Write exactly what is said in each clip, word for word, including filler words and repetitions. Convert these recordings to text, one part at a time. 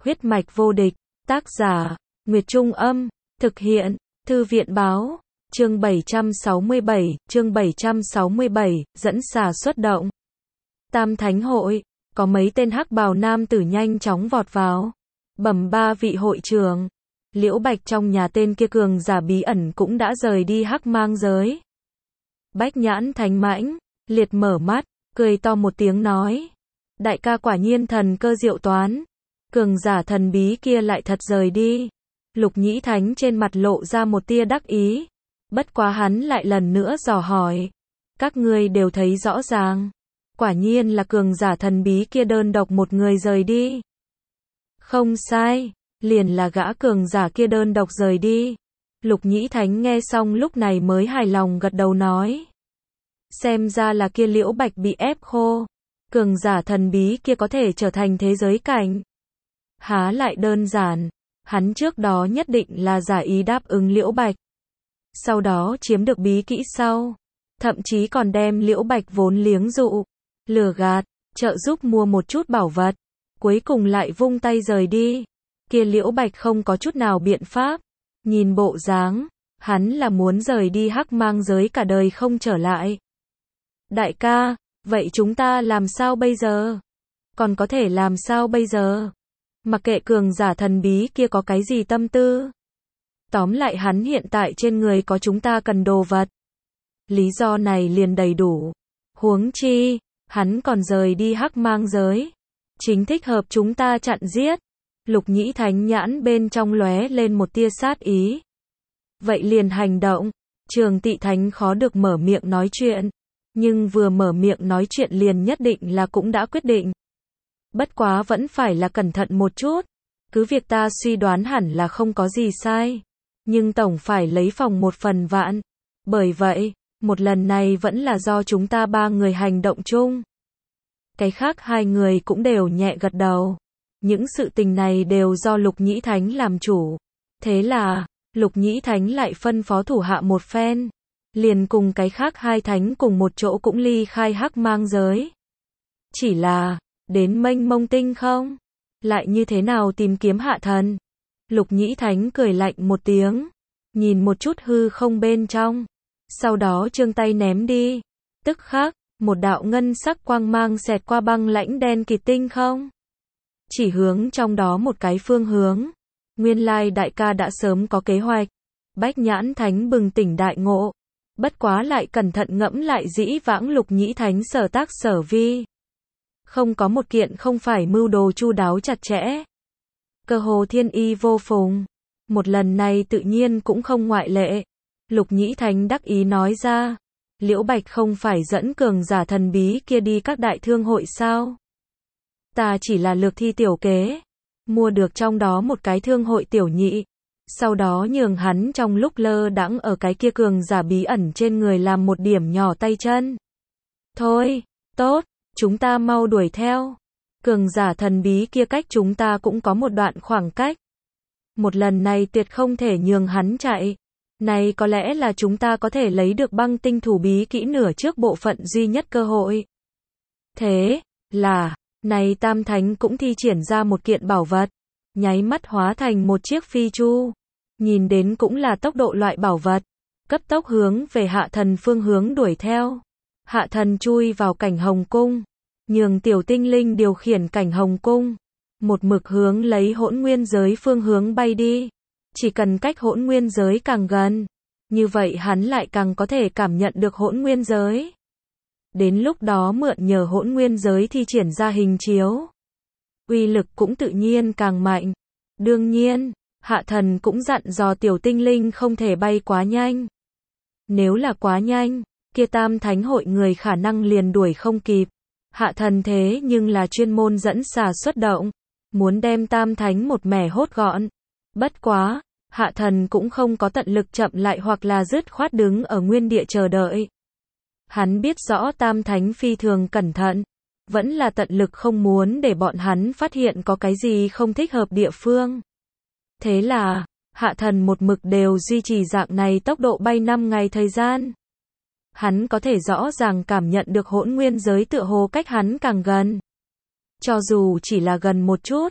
Huyết mạch vô địch, tác giả, Nguyệt Trung Âm, thực hiện, Thư viện Báo, chương bảy trăm sáu mươi bảy, chương bảy trăm sáu mươi bảy, dẫn xà xuất động. Tam Thánh Hội, có mấy tên hắc bào nam tử nhanh chóng vọt vào. Bẩm ba vị hội trưởng, Liễu Bạch trong nhà tên kia cường giả bí ẩn cũng đã rời đi hắc mang giới. Bách Nhãn Thánh Mãnh, liệt mở mắt, cười to một tiếng nói. Đại ca quả nhiên thần cơ diệu toán. Cường giả thần bí kia lại thật rời đi. Lục Nhĩ Thánh trên mặt lộ ra một tia đắc ý. Bất quá hắn lại lần nữa dò hỏi. Các ngươi đều thấy rõ ràng. Quả nhiên là cường giả thần bí kia đơn độc một người rời đi. Không sai, liền là gã cường giả kia đơn độc rời đi. Lục Nhĩ Thánh nghe xong lúc này mới hài lòng gật đầu nói. Xem ra là kia Liễu Bạch bị ép khô. Cường giả thần bí kia có thể trở thành thế giới cảnh. Há lại đơn giản, hắn trước đó nhất định là giả ý đáp ứng Liễu Bạch. Sau đó chiếm được bí kỹ sau, thậm chí còn đem Liễu Bạch vốn liếng dụ, lừa gạt, trợ giúp mua một chút bảo vật, cuối cùng lại vung tay rời đi. Kia Liễu Bạch không có chút nào biện pháp, nhìn bộ dáng, hắn là muốn rời đi hắc mang giới cả đời không trở lại. Đại ca, vậy chúng ta làm sao bây giờ? Còn có thể làm sao bây giờ? Mặc kệ cường giả thần bí kia có cái gì tâm tư. Tóm lại hắn hiện tại trên người có chúng ta cần đồ vật. Lý do này liền đầy đủ. Huống chi, hắn còn rời đi hắc mang giới. Chính thích hợp chúng ta chặn giết. Lục Nhĩ Thánh nhãn bên trong lóe lên một tia sát ý. Vậy liền hành động. Trường Tị Thánh khó được mở miệng nói chuyện. Nhưng vừa mở miệng nói chuyện liền nhất định là cũng đã quyết định. Bất quá vẫn phải là cẩn thận một chút. Cứ việc ta suy đoán hẳn là không có gì sai. Nhưng tổng phải lấy phòng một phần vạn. Bởi vậy, một lần này vẫn là do chúng ta ba người hành động chung. Cái khác hai người cũng đều nhẹ gật đầu. Những sự tình này đều do Lục Nhĩ Thánh làm chủ. Thế là, Lục Nhĩ Thánh lại phân phó thủ hạ một phen. Liền cùng cái khác hai thánh cùng một chỗ cũng ly khai hắc mang giới. Chỉ là, đến mênh mông tinh không? Lại như thế nào tìm kiếm hạ thần? Lục Nhĩ Thánh cười lạnh một tiếng. Nhìn một chút hư không bên trong. Sau đó trương tay ném đi. Tức khắc, một đạo ngân sắc quang mang xẹt qua băng lãnh đen kịt tinh không. Chỉ hướng trong đó một cái phương hướng. Nguyên lai đại ca đã sớm có kế hoạch. Bách Nhãn Thánh bừng tỉnh đại ngộ. Bất quá lại cẩn thận ngẫm lại dĩ vãng Lục Nhĩ Thánh sở tác sở vi. Không có một kiện không phải mưu đồ chu đáo chặt chẽ. Cơ hồ thiên y vô phùng. Một lần này tự nhiên cũng không ngoại lệ. Lục Nhĩ Thánh đắc ý nói ra. Liễu Bạch không phải dẫn cường giả thần bí kia đi các đại thương hội sao? Ta chỉ là lược thi tiểu kế. Mua được trong đó một cái thương hội tiểu nhị. Sau đó nhường hắn trong lúc lơ đãng ở cái kia cường giả bí ẩn trên người làm một điểm nhỏ tay chân. Thôi, tốt, chúng ta mau đuổi theo. Cường giả thần bí kia cách chúng ta cũng có một đoạn khoảng cách. Một lần này tuyệt không thể nhường hắn chạy. Này có lẽ là chúng ta có thể lấy được băng tinh thủ bí kỹ nửa trước bộ phận duy nhất cơ hội. Thế, là, này Tam Thánh cũng thi triển ra một kiện bảo vật. Nháy mắt hóa thành một chiếc phi chu. Nhìn đến cũng là tốc độ loại bảo vật. Cấp tốc hướng về hạ thần phương hướng đuổi theo. Hạ thần chui vào cảnh hồng cung. Nhường tiểu tinh linh điều khiển cảnh hồng cung. Một mực hướng lấy hỗn nguyên giới phương hướng bay đi. Chỉ cần cách hỗn nguyên giới càng gần. Như vậy hắn lại càng có thể cảm nhận được hỗn nguyên giới. Đến lúc đó mượn nhờ hỗn nguyên giới thi triển ra hình chiếu. Uy lực cũng tự nhiên càng mạnh. Đương nhiên, hạ thần cũng dặn dò tiểu tinh linh không thể bay quá nhanh. Nếu là quá nhanh, kia Tam Thánh hội người khả năng liền đuổi không kịp. Hạ thần thế nhưng là chuyên môn dẫn xà xuất động. Muốn đem Tam Thánh một mẻ hốt gọn. Bất quá, hạ thần cũng không có tận lực chậm lại hoặc là dứt khoát đứng ở nguyên địa chờ đợi. Hắn biết rõ Tam Thánh phi thường cẩn thận. Vẫn là tận lực không muốn để bọn hắn phát hiện có cái gì không thích hợp địa phương. Thế là, hạ thần một mực đều duy trì dạng này tốc độ bay năm ngày thời gian. Hắn có thể rõ ràng cảm nhận được hỗn nguyên giới tựa hồ cách hắn càng gần. Cho dù chỉ là gần một chút,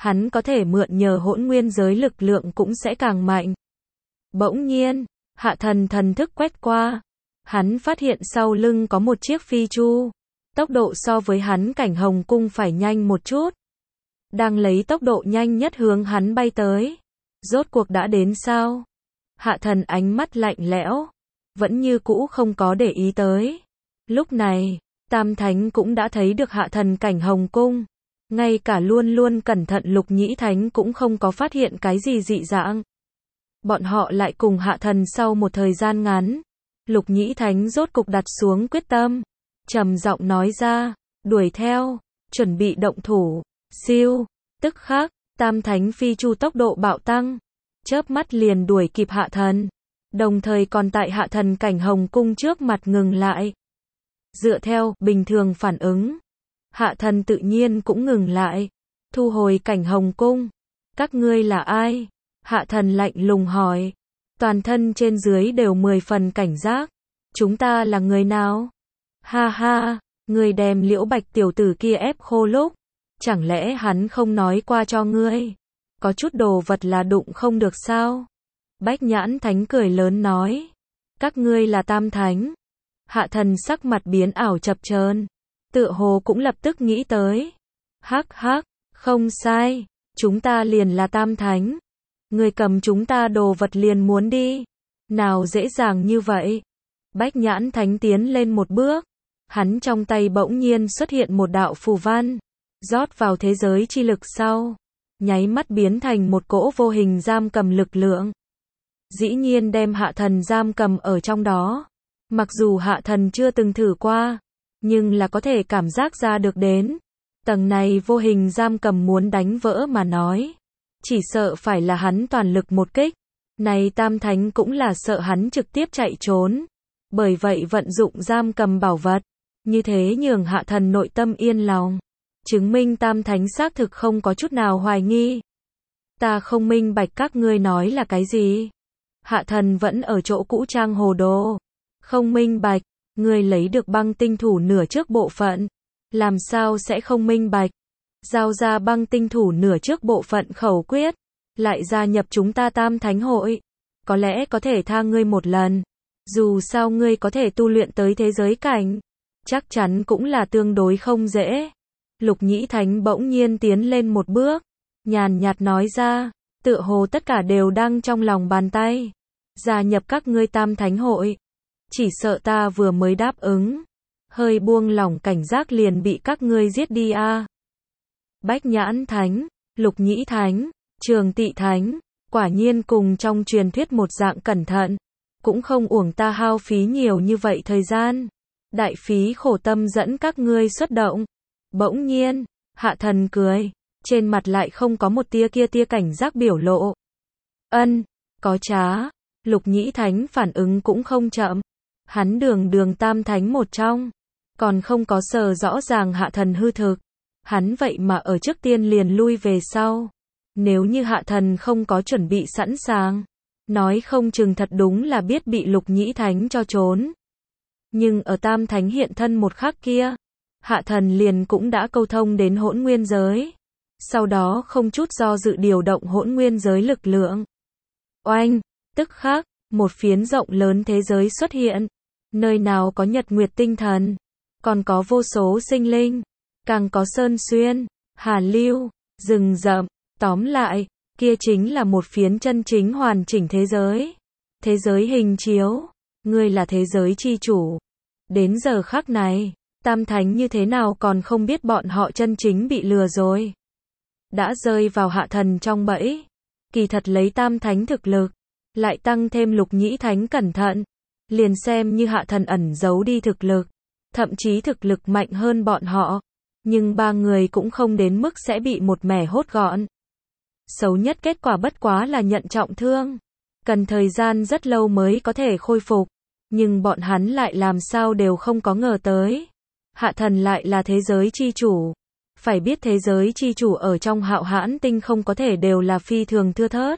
hắn có thể mượn nhờ hỗn nguyên giới lực lượng cũng sẽ càng mạnh. Bỗng nhiên, Hạ Thần thần thức quét qua, hắn phát hiện sau lưng có một chiếc phi chu, tốc độ so với hắn cảnh hồng cung phải nhanh một chút. Đang lấy tốc độ nhanh nhất hướng hắn bay tới. Rốt cuộc đã đến sao? Hạ Thần ánh mắt lạnh lẽo, vẫn như cũ không có để ý tới. Lúc này, Tam Thánh cũng đã thấy được Hạ Thần cảnh hồng cung. Ngay cả luôn luôn cẩn thận Lục Nhĩ Thánh cũng không có phát hiện cái gì dị dạng. Bọn họ lại cùng Hạ Thần sau một thời gian ngắn. Lục Nhĩ Thánh rốt cục đặt xuống quyết tâm. Trầm giọng nói ra, đuổi theo, chuẩn bị động thủ. Siêu, tức khắc, Tam Thánh phi chu tốc độ bạo tăng. Chớp mắt liền đuổi kịp Hạ Thần. Đồng thời còn tại Hạ Thần cảnh hồng cung trước mặt ngừng lại. Dựa theo bình thường phản ứng, Hạ Thần tự nhiên cũng ngừng lại. Thu hồi cảnh hồng cung. Các ngươi là ai? Hạ Thần lạnh lùng hỏi. Toàn thân trên dưới đều mười phần cảnh giác. Chúng ta là người nào? Ha ha, ngươi đem Liễu Bạch tiểu tử kia ép khô lúc. Chẳng lẽ hắn không nói qua cho ngươi? Có chút đồ vật là đụng không được sao? Bách Nhãn Thánh cười lớn nói. Các ngươi là Tam Thánh. Hạ Thần sắc mặt biến ảo chập chờn, tựa hồ cũng lập tức nghĩ tới. Hắc hắc, không sai, chúng ta liền là Tam Thánh. Người cầm chúng ta đồ vật liền muốn đi. Nào dễ dàng như vậy. Bách Nhãn Thánh tiến lên một bước. Hắn trong tay bỗng nhiên xuất hiện một đạo phù văn. Rót vào thế giới chi lực sau. Nháy mắt biến thành một cỗ vô hình giam cầm lực lượng. Dĩ nhiên đem Hạ Thần giam cầm ở trong đó. Mặc dù Hạ Thần chưa từng thử qua, nhưng là có thể cảm giác ra được đến. Tầng này vô hình giam cầm muốn đánh vỡ mà nói. Chỉ sợ phải là hắn toàn lực một kích. Này Tam Thánh cũng là sợ hắn trực tiếp chạy trốn. Bởi vậy vận dụng giam cầm bảo vật. Như thế nhường Hạ Thần nội tâm yên lòng. Chứng minh Tam Thánh xác thực không có chút nào hoài nghi. Ta không minh bạch các ngươi nói là cái gì. Hạ Thần vẫn ở chỗ cũ trang hồ đồ. Không minh bạch, ngươi lấy được băng tinh thủ nửa trước bộ phận. Làm sao sẽ không minh bạch? Giao ra băng tinh thủ nửa trước bộ phận khẩu quyết. Lại gia nhập chúng ta Tam Thánh hội. Có lẽ có thể tha ngươi một lần. Dù sao ngươi có thể tu luyện tới thế giới cảnh. Chắc chắn cũng là tương đối không dễ. Lục Nhĩ Thánh bỗng nhiên tiến lên một bước. Nhàn nhạt nói ra. Tựa hồ tất cả đều đang trong lòng bàn tay. Gia nhập các ngươi Tam Thánh hội. Chỉ sợ ta vừa mới đáp ứng. Hơi buông lỏng cảnh giác liền bị các ngươi giết đi a. À. Bách Nhãn Thánh, Lục Nhĩ Thánh, Trường Tị Thánh, quả nhiên cùng trong truyền thuyết một dạng cẩn thận. Cũng không uổng ta hao phí nhiều như vậy thời gian. Đại phí khổ tâm dẫn các ngươi xuất động. Bỗng nhiên, Hạ Thần cười. Trên mặt lại không có một tia kia tia cảnh giác biểu lộ. Ân, có trá. Lục Nhĩ Thánh phản ứng cũng không chậm. Hắn đường đường Tam Thánh một trong. Còn không có sờ rõ ràng Hạ Thần hư thực. Hắn vậy mà ở trước tiên liền lui về sau. Nếu như Hạ Thần không có chuẩn bị sẵn sàng. Nói không chừng thật đúng là biết bị Lục Nhĩ Thánh cho trốn. Nhưng ở Tam Thánh hiện thân một khắc kia. Hạ Thần liền cũng đã câu thông đến hỗn nguyên giới. Sau đó không chút do dự điều động hỗn nguyên giới lực lượng. Oanh, tức khắc, một phiến rộng lớn thế giới xuất hiện. Nơi nào có nhật nguyệt tinh thần. Còn có vô số sinh linh. Càng có sơn xuyên, hà lưu, rừng rậm. Tóm lại, kia chính là một phiến chân chính hoàn chỉnh thế giới. Thế giới hình chiếu. Ngươi là thế giới chi chủ. Đến giờ khắc này, Tam Thánh như thế nào còn không biết bọn họ chân chính bị lừa rồi. Đã rơi vào Hạ Thần trong bẫy. Kỳ thật lấy Tam Thánh thực lực. Lại tăng thêm Lục Nhĩ Thánh cẩn thận. Liền xem như Hạ Thần ẩn giấu đi thực lực. Thậm chí thực lực mạnh hơn bọn họ. Nhưng ba người cũng không đến mức sẽ bị một mẻ hốt gọn. Xấu nhất kết quả bất quá là nhận trọng thương. Cần thời gian rất lâu mới có thể khôi phục. Nhưng bọn hắn lại làm sao đều không có ngờ tới. Hạ Thần lại là thế giới chi chủ. Phải biết thế giới chi chủ ở trong Hạo Hãn Tinh không có thể đều là phi thường thưa thớt.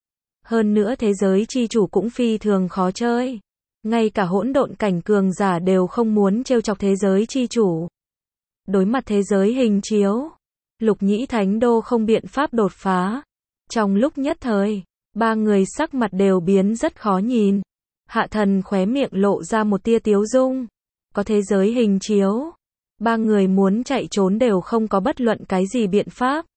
Hơn nữa thế giới chi chủ cũng phi thường khó chơi. Ngay cả hỗn độn cảnh cường giả đều không muốn trêu chọc thế giới chi chủ. Đối mặt thế giới hình chiếu. Lục Nhĩ Thánh đô không biện pháp đột phá. Trong lúc nhất thời, ba người sắc mặt đều biến rất khó nhìn. Hạ Thần khóe miệng lộ ra một tia tiếu dung. Có thế giới hình chiếu, ba người muốn chạy trốn đều không có bất luận cái gì biện pháp.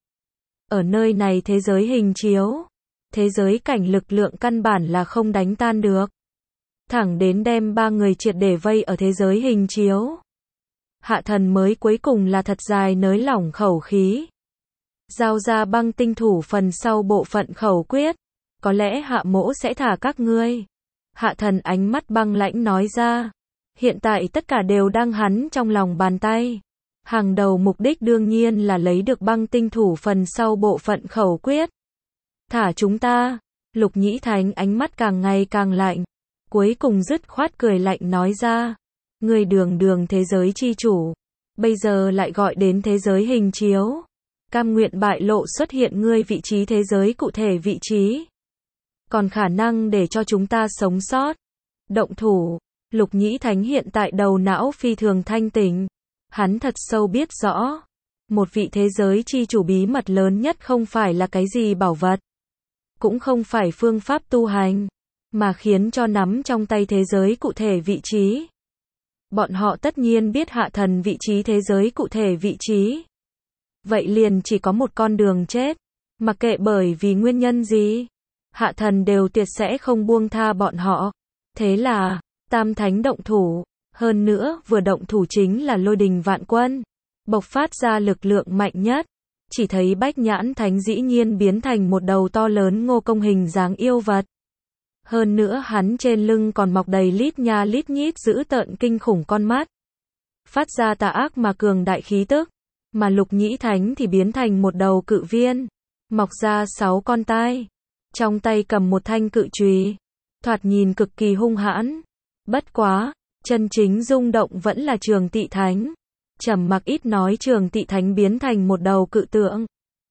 Ở nơi này thế giới hình chiếu, thế giới cảnh lực lượng căn bản là không đánh tan được. Thẳng đến đem ba người triệt để vây ở thế giới hình chiếu. Hạ Thần mới cuối cùng là thật dài nới lỏng khẩu khí. Giao ra băng tinh thủ phần sau bộ phận khẩu quyết. Có lẽ Hạ Mỗ sẽ thả các ngươi. Hạ Thần ánh mắt băng lãnh nói ra. Hiện tại tất cả đều đang hắn trong lòng bàn tay. Hàng đầu mục đích đương nhiên là lấy được băng tinh thủ phần sau bộ phận khẩu quyết. Thả chúng ta. Lục Nhĩ Thánh ánh mắt càng ngày càng lạnh. Cuối cùng dứt khoát cười lạnh nói ra. Ngươi đường đường thế giới chi chủ. Bây giờ lại gọi đến thế giới hình chiếu. Cam nguyện bại lộ xuất hiện ngươi vị trí thế giới cụ thể vị trí. Còn khả năng để cho chúng ta sống sót. Động thủ. Lục Nhĩ Thánh hiện tại đầu não phi thường thanh tỉnh. Hắn thật sâu biết rõ. Một vị thế giới chi chủ bí mật lớn nhất không phải là cái gì bảo vật. Cũng không phải phương pháp tu hành. Mà khiến cho nắm trong tay thế giới cụ thể vị trí. Bọn họ tất nhiên biết Hạ Thần vị trí thế giới cụ thể vị trí. Vậy liền chỉ có một con đường chết. Mặc kệ bởi vì nguyên nhân gì. Hạ Thần đều tuyệt sẽ không buông tha bọn họ. Thế là, Tam Thánh động thủ. Hơn nữa, vừa động thủ chính là lôi đình vạn quân. Bộc phát ra lực lượng mạnh nhất. Chỉ thấy Bách Nhãn Thánh dĩ nhiên biến thành một đầu to lớn ngô công hình dáng yêu vật. Hơn nữa hắn trên lưng còn mọc đầy lít nha lít nhít dữ tợn kinh khủng con mắt. Phát ra tà ác mà cường đại khí tức. Mà Lục Nhĩ Thánh thì biến thành một đầu cự viên. Mọc ra sáu con tai. Trong tay cầm một thanh cự chùy. Thoạt nhìn cực kỳ hung hãn. Bất quá, chân chính rung động vẫn là Trường Tị Thánh. Trầm mặc ít nói Trường Tị Thánh biến thành một đầu cự tượng.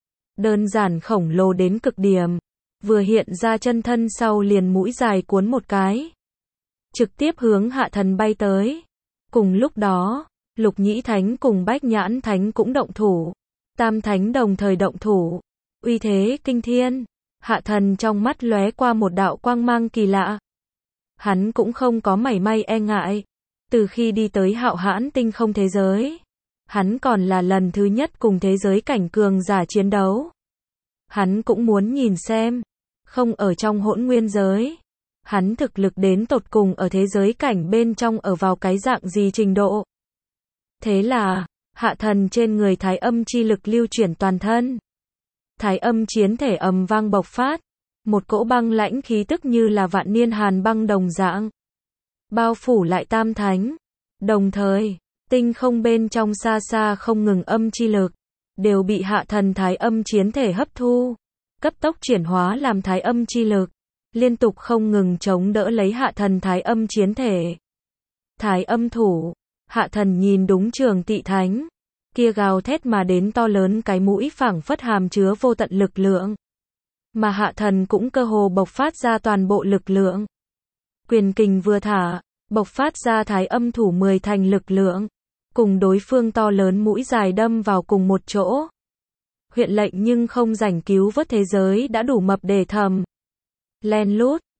Đơn giản khổng lồ đến cực điểm. Vừa hiện ra chân thân sau liền mũi dài cuốn một cái. Trực tiếp hướng Hạ Thần bay tới. Cùng lúc đó, Lục Nhĩ Thánh cùng Bách Nhãn Thánh cũng động thủ. Tam Thánh đồng thời động thủ. Uy thế kinh thiên. Hạ Thần trong mắt lóe qua một đạo quang mang kỳ lạ. Hắn cũng không có mảy may e ngại. Từ khi đi tới Hạo Hãn tinh không thế giới, hắn còn là lần thứ nhất cùng thế giới cảnh cường giả chiến đấu. Hắn cũng muốn nhìn xem, không ở trong hỗn nguyên giới, hắn thực lực đến tột cùng ở thế giới cảnh bên trong ở vào cái dạng gì trình độ. Thế là, Hạ Thần trên người thái âm chi lực lưu chuyển toàn thân. Thái âm chiến thể ầm vang bộc phát, một cỗ băng lãnh khí tức như là vạn niên hàn băng đồng dạng, bao phủ lại Tam Thánh. Đồng thời, tinh không bên trong xa xa không ngừng âm chi lực, đều bị Hạ Thần thái âm chiến thể hấp thu, cấp tốc chuyển hóa làm thái âm chi lực, liên tục không ngừng chống đỡ lấy Hạ Thần thái âm chiến thể. Thái âm thủ, Hạ Thần nhìn đúng Trường Tị Thánh, kia gào thét mà đến to lớn cái mũi phảng phất hàm chứa vô tận lực lượng. Mà Hạ Thần cũng cơ hồ bộc phát ra toàn bộ lực lượng. Quyền kình vừa thả, bộc phát ra thái âm thủ mười thành lực lượng, cùng đối phương to lớn mũi dài đâm vào cùng một chỗ. Huyện lệnh nhưng không rảnh cứu vớt thế giới đã đủ mập để thầm. Len lút,